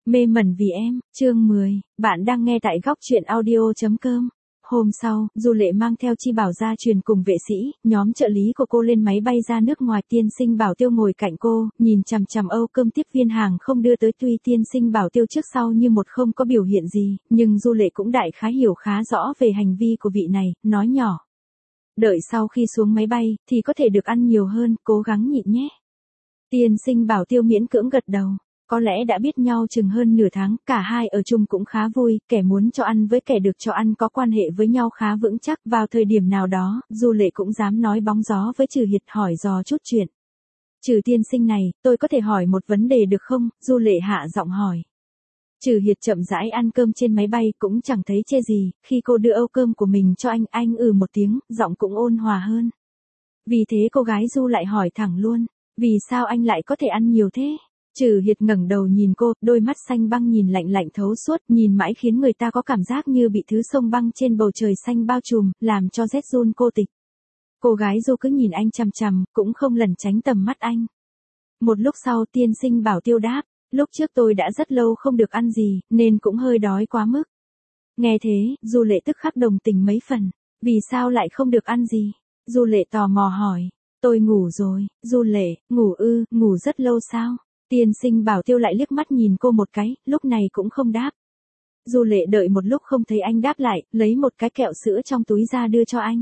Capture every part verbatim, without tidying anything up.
Mê mẩn vì em, chương mười, bạn đang nghe tại góc truyện audio.com. Hôm sau, Du Lệ mang theo Chi Bảo gia truyền cùng vệ sĩ, nhóm trợ lý của cô lên máy bay ra nước ngoài. Tiên sinh Bảo Tiêu ngồi cạnh cô, nhìn chằm chằm âu cơm tiếp viên hàng không đưa tới. Tuy tiên sinh Bảo Tiêu trước sau như một không có biểu hiện gì, nhưng Du Lệ cũng đại khái hiểu khá rõ về hành vi của vị này, nói nhỏ. Đợi sau khi xuống máy bay, thì có thể được ăn nhiều hơn, cố gắng nhịn nhé. Tiên sinh Bảo Tiêu miễn cưỡng gật đầu. Có lẽ đã biết nhau chừng hơn nửa tháng, cả hai ở chung cũng khá vui, kẻ muốn cho ăn với kẻ được cho ăn có quan hệ với nhau khá vững chắc. Vào thời điểm nào đó, Du Lệ cũng dám nói bóng gió với Trừ Hiệt hỏi dò chút chuyện. Trừ tiên sinh này, tôi có thể hỏi một vấn đề được không? Du Lệ hạ giọng hỏi. Trừ Hiệt chậm rãi ăn cơm trên máy bay cũng chẳng thấy chê gì, khi cô đưa âu cơm của mình cho anh, anh ừ một tiếng, giọng cũng ôn hòa hơn. Vì thế cô gái Du lại hỏi thẳng luôn, vì sao anh lại có thể ăn nhiều thế? Trừ Hiệt ngẩng đầu nhìn cô, đôi mắt xanh băng nhìn lạnh lạnh thấu suốt, nhìn mãi khiến người ta có cảm giác như bị thứ sông băng trên bầu trời xanh bao trùm, làm cho rét run cô tịch. Cô gái Du cứ nhìn anh chằm chằm, cũng không lẩn tránh tầm mắt anh. Một lúc sau tiên sinh Bảo Tiêu đáp, lúc trước tôi đã rất lâu không được ăn gì, nên cũng hơi đói quá mức. Nghe thế, Du Lệ tức khắc đồng tình mấy phần, vì sao lại không được ăn gì? Du Lệ tò mò hỏi, tôi ngủ rồi. Du Lệ, ngủ ư, ngủ rất lâu sao? Tiên sinh Bảo Tiêu lại liếc mắt nhìn cô một cái, lúc này cũng không đáp. Du Lệ đợi một lúc không thấy anh đáp lại, lấy một cái kẹo sữa trong túi ra đưa cho anh.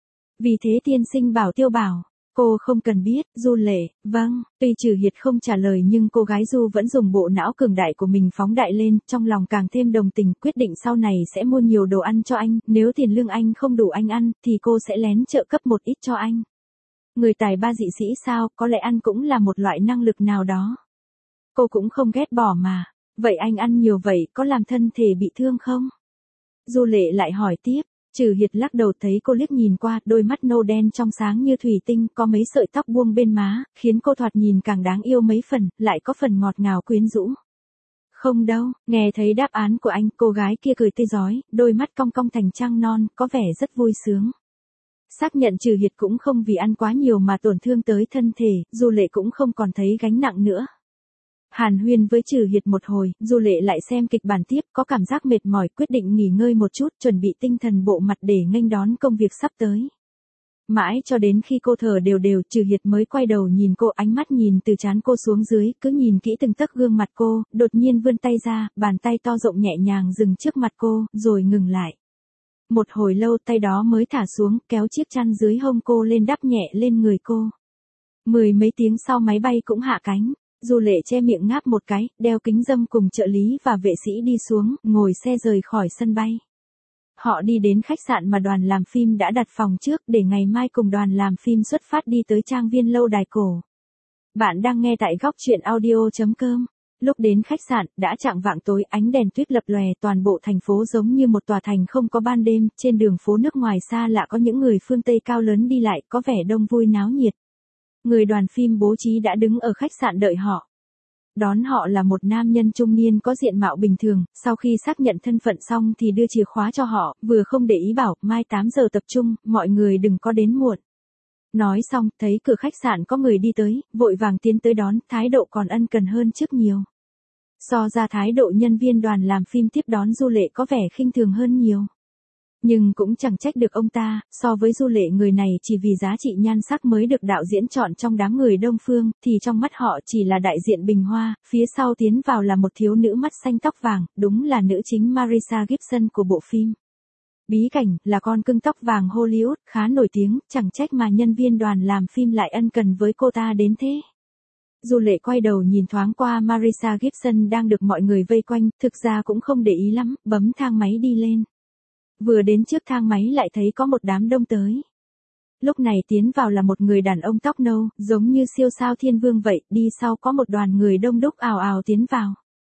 Vì thế tiên sinh Bảo Tiêu bảo, cô không cần biết. Du Lệ, vâng. Tuy Trừ Hiệt không trả lời nhưng cô gái Du vẫn dùng bộ não cường đại của mình phóng đại lên, trong lòng càng thêm đồng tình, quyết định sau này sẽ mua nhiều đồ ăn cho anh, nếu tiền lương anh không đủ anh ăn, thì cô sẽ lén trợ cấp một ít cho anh. Người tài ba dị sĩ sao, có lẽ ăn cũng là một loại năng lực nào đó. Cô cũng không ghét bỏ mà. Vậy anh ăn nhiều vậy có làm thân thể bị thương không? Du Lệ lại hỏi tiếp. Trừ Hiệt lắc đầu, thấy cô liếc nhìn qua, đôi mắt nâu đen trong sáng như thủy tinh, có mấy sợi tóc buông bên má, khiến cô thoạt nhìn càng đáng yêu mấy phần, lại có phần ngọt ngào quyến rũ. Không đâu. Nghe thấy đáp án của anh, cô gái kia cười tươi rói, đôi mắt cong cong thành trăng non, có vẻ rất vui sướng. Xác nhận Trừ Hiệt cũng không vì ăn quá nhiều mà tổn thương tới thân thể, Du Lệ cũng không còn thấy gánh nặng nữa. Hàn huyên với Trừ Hiệt một hồi, Du Lệ lại xem kịch bản tiếp, có cảm giác mệt mỏi, quyết định nghỉ ngơi một chút, chuẩn bị tinh thần bộ mặt để nghênh đón công việc sắp tới. Mãi cho đến khi cô thở đều đều, Trừ Hiệt mới quay đầu nhìn cô, ánh mắt nhìn từ trán cô xuống dưới, cứ nhìn kỹ từng tấc gương mặt cô, đột nhiên vươn tay ra, bàn tay to rộng nhẹ nhàng dừng trước mặt cô, rồi ngừng lại. Một hồi lâu tay đó mới thả xuống, kéo chiếc chăn dưới hông cô lên đắp nhẹ lên người cô. Mười mấy tiếng sau máy bay cũng hạ cánh. Du Lệ che miệng ngáp một cái, đeo kính râm cùng trợ lý và vệ sĩ đi xuống, ngồi xe rời khỏi sân bay. Họ đi đến khách sạn mà đoàn làm phim đã đặt phòng trước để ngày mai cùng đoàn làm phim xuất phát đi tới trang viên lâu đài cổ. Bạn đang nghe tại góc truyện audio.com. Lúc đến khách sạn, đã chạng vạng tối, ánh đèn tuyết lập lòe, toàn bộ thành phố giống như một tòa thành không có ban đêm, trên đường phố nước ngoài xa lạ có những người phương Tây cao lớn đi lại, có vẻ đông vui náo nhiệt. Người đoàn phim bố trí đã đứng ở khách sạn đợi họ. Đón họ là một nam nhân trung niên có diện mạo bình thường, sau khi xác nhận thân phận xong thì đưa chìa khóa cho họ, vừa không để ý bảo, mai tám giờ tập trung, mọi người đừng có đến muộn. Nói xong, thấy cửa khách sạn có người đi tới, vội vàng tiến tới đón, thái độ còn ân cần hơn trước nhiều. So ra thái độ nhân viên đoàn làm phim tiếp đón Du Lệ có vẻ khinh thường hơn nhiều. Nhưng cũng chẳng trách được ông ta, so với Du Lệ người này chỉ vì giá trị nhan sắc mới được đạo diễn chọn trong đám người đông phương, thì trong mắt họ chỉ là đại diện bình hoa, phía sau tiến vào là một thiếu nữ mắt xanh tóc vàng, đúng là nữ chính Marissa Gibson của bộ phim. Bí cảnh, là con cưng tóc vàng Hollywood, khá nổi tiếng, chẳng trách mà nhân viên đoàn làm phim lại ân cần với cô ta đến thế. Du Lệ quay đầu nhìn thoáng qua Marissa Gibson đang được mọi người vây quanh, thực ra cũng không để ý lắm, bấm thang máy đi lên. Vừa đến trước thang máy lại thấy có một đám đông tới. Lúc này tiến vào là một người đàn ông tóc nâu, giống như siêu sao thiên vương vậy, đi sau có một đoàn người đông đúc ào ào tiến vào.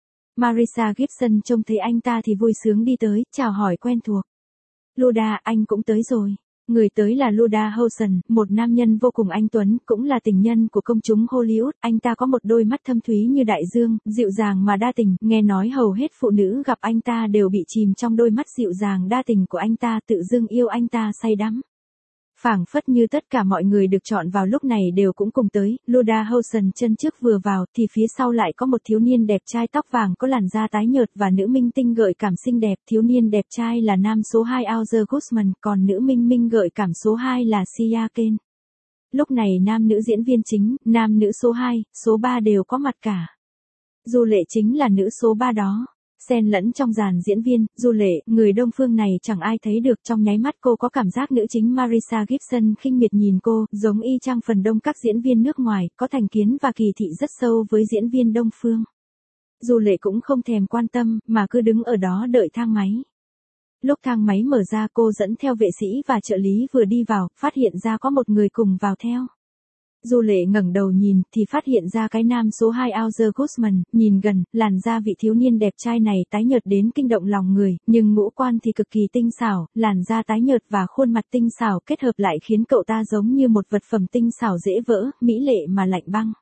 Marissa Gibson trông thấy anh ta thì vui sướng đi tới, chào hỏi quen thuộc. Luda, anh cũng tới rồi. Người tới là Luda Howson, một nam nhân vô cùng anh tuấn, cũng là tình nhân của công chúng Hollywood. Anh ta có một đôi mắt thâm thúy như đại dương, dịu dàng mà đa tình, nghe nói hầu hết phụ nữ gặp anh ta đều bị chìm trong đôi mắt dịu dàng đa tình của anh ta, tự dưng yêu anh ta say đắm. Phảng phất như tất cả mọi người được chọn vào lúc này đều cũng cùng tới, Luda Housen chân trước vừa vào thì phía sau lại có một thiếu niên đẹp trai tóc vàng có làn da tái nhợt và nữ minh tinh gợi cảm xinh đẹp. Thiếu niên đẹp trai là nam số hai Auser Guzman, còn nữ minh minh gợi cảm số hai là Sia Ken. Lúc này nam nữ diễn viên chính, nam nữ số hai, số ba đều có mặt cả. Du Lệ chính là nữ số ba đó. Xen lẫn trong dàn diễn viên, Du Lệ, người đông phương này chẳng ai thấy được, trong nháy mắt cô có cảm giác nữ chính Marisa Gibson khinh miệt nhìn cô, giống y chang phần đông các diễn viên nước ngoài, có thành kiến và kỳ thị rất sâu với diễn viên đông phương. Du Lệ cũng không thèm quan tâm, mà cứ đứng ở đó đợi thang máy. Lúc thang máy mở ra cô dẫn theo vệ sĩ và trợ lý vừa đi vào, phát hiện ra có một người cùng vào theo. Du Lệ ngẩng đầu nhìn thì phát hiện ra cái nam số hai Auser Guzman, nhìn gần, làn da vị thiếu niên đẹp trai này tái nhợt đến kinh động lòng người, nhưng ngũ quan thì cực kỳ tinh xảo, làn da tái nhợt và khuôn mặt tinh xảo kết hợp lại khiến cậu ta giống như một vật phẩm tinh xảo dễ vỡ, mỹ lệ mà lạnh băng.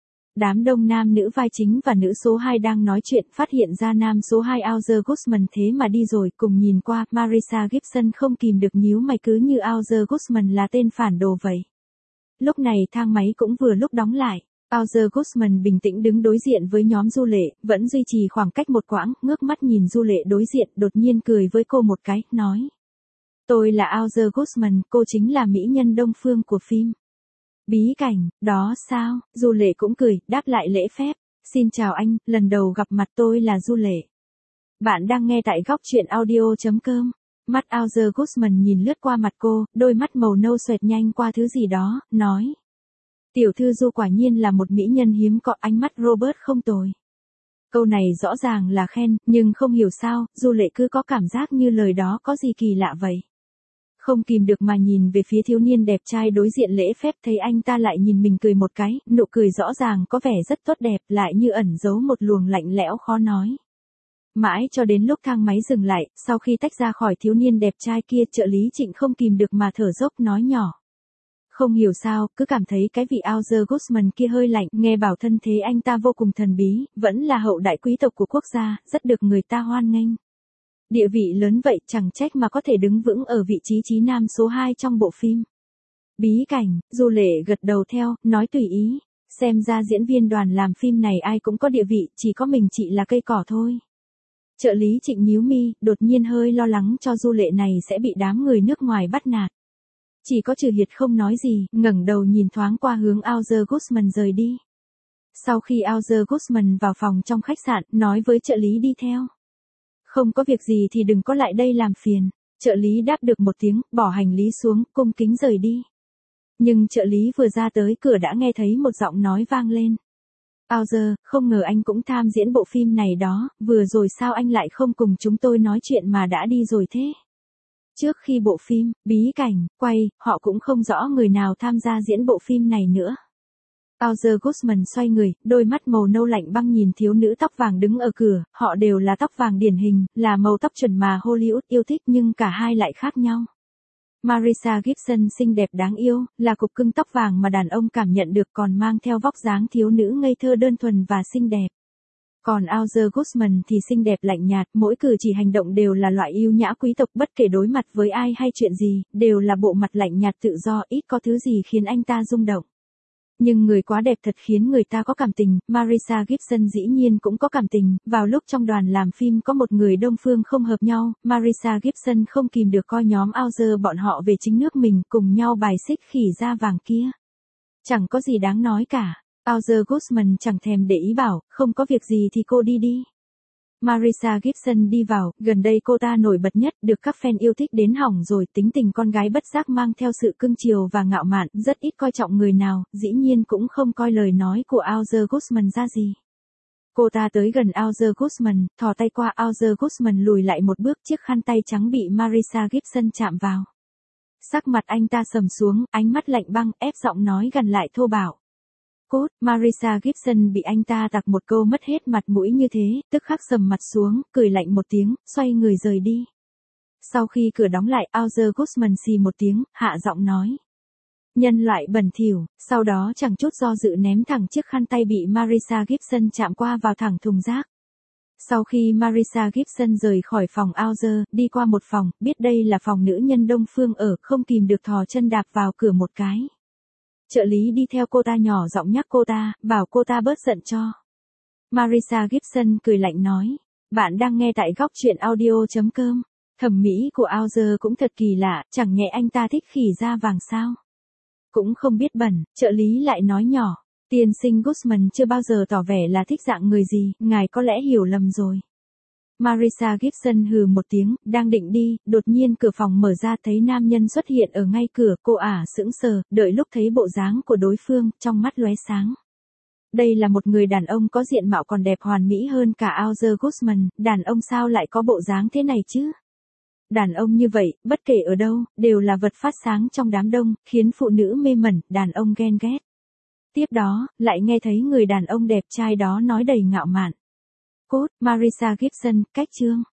Đám đông nam nữ vai chính và nữ số hai đang nói chuyện, phát hiện ra nam số hai Auser Guzman thế mà đi rồi, cùng nhìn qua, Marisa Gibson không kìm được nhíu mày, cứ như Auser Guzman là tên phản đồ vậy. Lúc này thang máy cũng vừa lúc đóng lại. Auser Guzman bình tĩnh đứng đối diện với nhóm Du Lệ, vẫn duy trì khoảng cách một quãng, ngước mắt nhìn Du Lệ đối diện, đột nhiên cười với cô một cái, nói. Tôi là Auser Guzman, cô chính là mỹ nhân đông phương của phim Bí Cảnh, đó sao? Du Lệ cũng cười, đáp lại lễ phép. Xin chào anh, lần đầu gặp mặt, tôi là Du Lệ. Bạn đang nghe tại góc truyện audio chấm com. Mắt Auser Guzman nhìn lướt qua mặt cô, đôi mắt màu nâu xoẹt nhanh qua thứ gì đó, nói. Tiểu thư Du quả nhiên là một mỹ nhân hiếm có, ánh mắt Robert không tồi. Câu này rõ ràng là khen, nhưng không hiểu sao, Du Lệ cứ có cảm giác như lời đó có gì kỳ lạ vậy. Không kìm được mà nhìn về phía thiếu niên đẹp trai đối diện lễ phép, thấy anh ta lại nhìn mình cười một cái, nụ cười rõ ràng có vẻ rất tốt đẹp, lại như ẩn giấu một luồng lạnh lẽo khó nói. Mãi cho đến lúc thang máy dừng lại, sau khi tách ra khỏi thiếu niên đẹp trai kia, trợ lý Trịnh không kìm được mà thở dốc nói nhỏ. Không hiểu sao, cứ cảm thấy cái vị Auser Guzman kia hơi lạnh, nghe bảo thân thế anh ta vô cùng thần bí, vẫn là hậu đại quý tộc của quốc gia, rất được người ta hoan nghênh. Địa vị lớn vậy, chẳng trách mà có thể đứng vững ở vị trí trí nam số hai trong bộ phim Bí Cảnh. Du Lệ gật đầu theo, nói tùy ý. Xem ra diễn viên đoàn làm phim này ai cũng có địa vị, chỉ có mình chị là cây cỏ thôi. Trợ lý Trịnh nhíu mi, đột nhiên hơi lo lắng cho Du Lệ này sẽ bị đám người nước ngoài bắt nạt. Chỉ có Trừ Hiệt không nói gì, ngẩng đầu nhìn thoáng qua hướng Auser Guzman rời đi. Sau khi Auser Guzman vào phòng trong khách sạn, nói với trợ lý đi theo. Không có việc gì thì đừng có lại đây làm phiền. Trợ lý đáp được một tiếng, bỏ hành lý xuống, cung kính rời đi. Nhưng trợ lý vừa ra tới cửa đã nghe thấy một giọng nói vang lên. Auser, không ngờ anh cũng tham diễn bộ phim này đó, vừa rồi sao anh lại không cùng chúng tôi nói chuyện mà đã đi rồi thế? Trước khi bộ phim Bí Cảnh quay, họ cũng không rõ người nào tham gia diễn bộ phim này nữa. Auser Guzman xoay người, đôi mắt màu nâu lạnh băng nhìn thiếu nữ tóc vàng đứng ở cửa, họ đều là tóc vàng điển hình, là màu tóc chuẩn mà Hollywood yêu thích nhưng cả hai lại khác nhau. Marisa Gibson xinh đẹp đáng yêu, là cục cưng tóc vàng mà đàn ông cảm nhận được, còn mang theo vóc dáng thiếu nữ ngây thơ đơn thuần và xinh đẹp. Còn Auser Guzman thì xinh đẹp lạnh nhạt, mỗi cử chỉ hành động đều là loại yêu nhã quý tộc, bất kể đối mặt với ai hay chuyện gì, đều là bộ mặt lạnh nhạt tự do, ít có thứ gì khiến anh ta rung động. Nhưng người quá đẹp thật khiến người ta có cảm tình, Marisa Gibson dĩ nhiên cũng có cảm tình, vào lúc trong đoàn làm phim có một người đông phương không hợp nhau, Marisa Gibson không kìm được coi nhóm Auser bọn họ về chính nước mình, cùng nhau bài xích khỉ da vàng kia. Chẳng có gì đáng nói cả, Auser Guzman chẳng thèm để ý bảo, không có việc gì thì cô đi đi. Marisa Gibson đi vào, gần đây cô ta nổi bật nhất, được các fan yêu thích đến hỏng rồi, tính tình con gái bất giác mang theo sự cưng chiều và ngạo mạn, rất ít coi trọng người nào, dĩ nhiên cũng không coi lời nói của Auser Guzman ra gì. Cô ta tới gần Auser Guzman, thò tay qua Auser Guzman lùi lại một bước, chiếc khăn tay trắng bị Marisa Gibson chạm vào. Sắc mặt anh ta sầm xuống, ánh mắt lạnh băng, ép giọng nói gần lại thô bạo. Cốt, Marisa Gibson bị anh ta tặc một câu mất hết mặt mũi như thế, tức khắc sầm mặt xuống, cười lạnh một tiếng, xoay người rời đi. Sau khi cửa đóng lại, Auser Guzman xì một tiếng, hạ giọng nói. Nhân loại bẩn thỉu, sau đó chẳng chút do dự ném thẳng chiếc khăn tay bị Marisa Gibson chạm qua vào thẳng thùng rác. Sau khi Marissa Gibson rời khỏi phòng Alger, đi qua một phòng, biết đây là phòng nữ nhân Đông Phương ở, không tìm được thò chân đạp vào cửa một cái. Trợ lý đi theo cô ta nhỏ giọng nhắc cô ta, bảo cô ta bớt giận cho. Marissa Gibson cười lạnh nói, bạn đang nghe tại góc truyện audio chấm com. Thẩm mỹ của Alger cũng thật kỳ lạ, chẳng nhẽ anh ta thích khỉ da vàng sao? Cũng không biết bẩn, trợ lý lại nói nhỏ. Tiên sinh Guzman chưa bao giờ tỏ vẻ là thích dạng người gì, ngài có lẽ hiểu lầm rồi. Marissa Gibson hừ một tiếng, đang định đi, đột nhiên cửa phòng mở ra thấy nam nhân xuất hiện ở ngay cửa, cô ả sững sờ, đợi lúc thấy bộ dáng của đối phương, trong mắt lóe sáng. Đây là một người đàn ông có diện mạo còn đẹp hoàn mỹ hơn cả Alger Guzman, đàn ông sao lại có bộ dáng thế này chứ? Đàn ông như vậy, bất kể ở đâu, đều là vật phát sáng trong đám đông, khiến phụ nữ mê mẩn, đàn ông ghen ghét. Tiếp đó, lại nghe thấy người đàn ông đẹp trai đó nói đầy ngạo mạn. Cốt, Marissa Gibson, cách chương.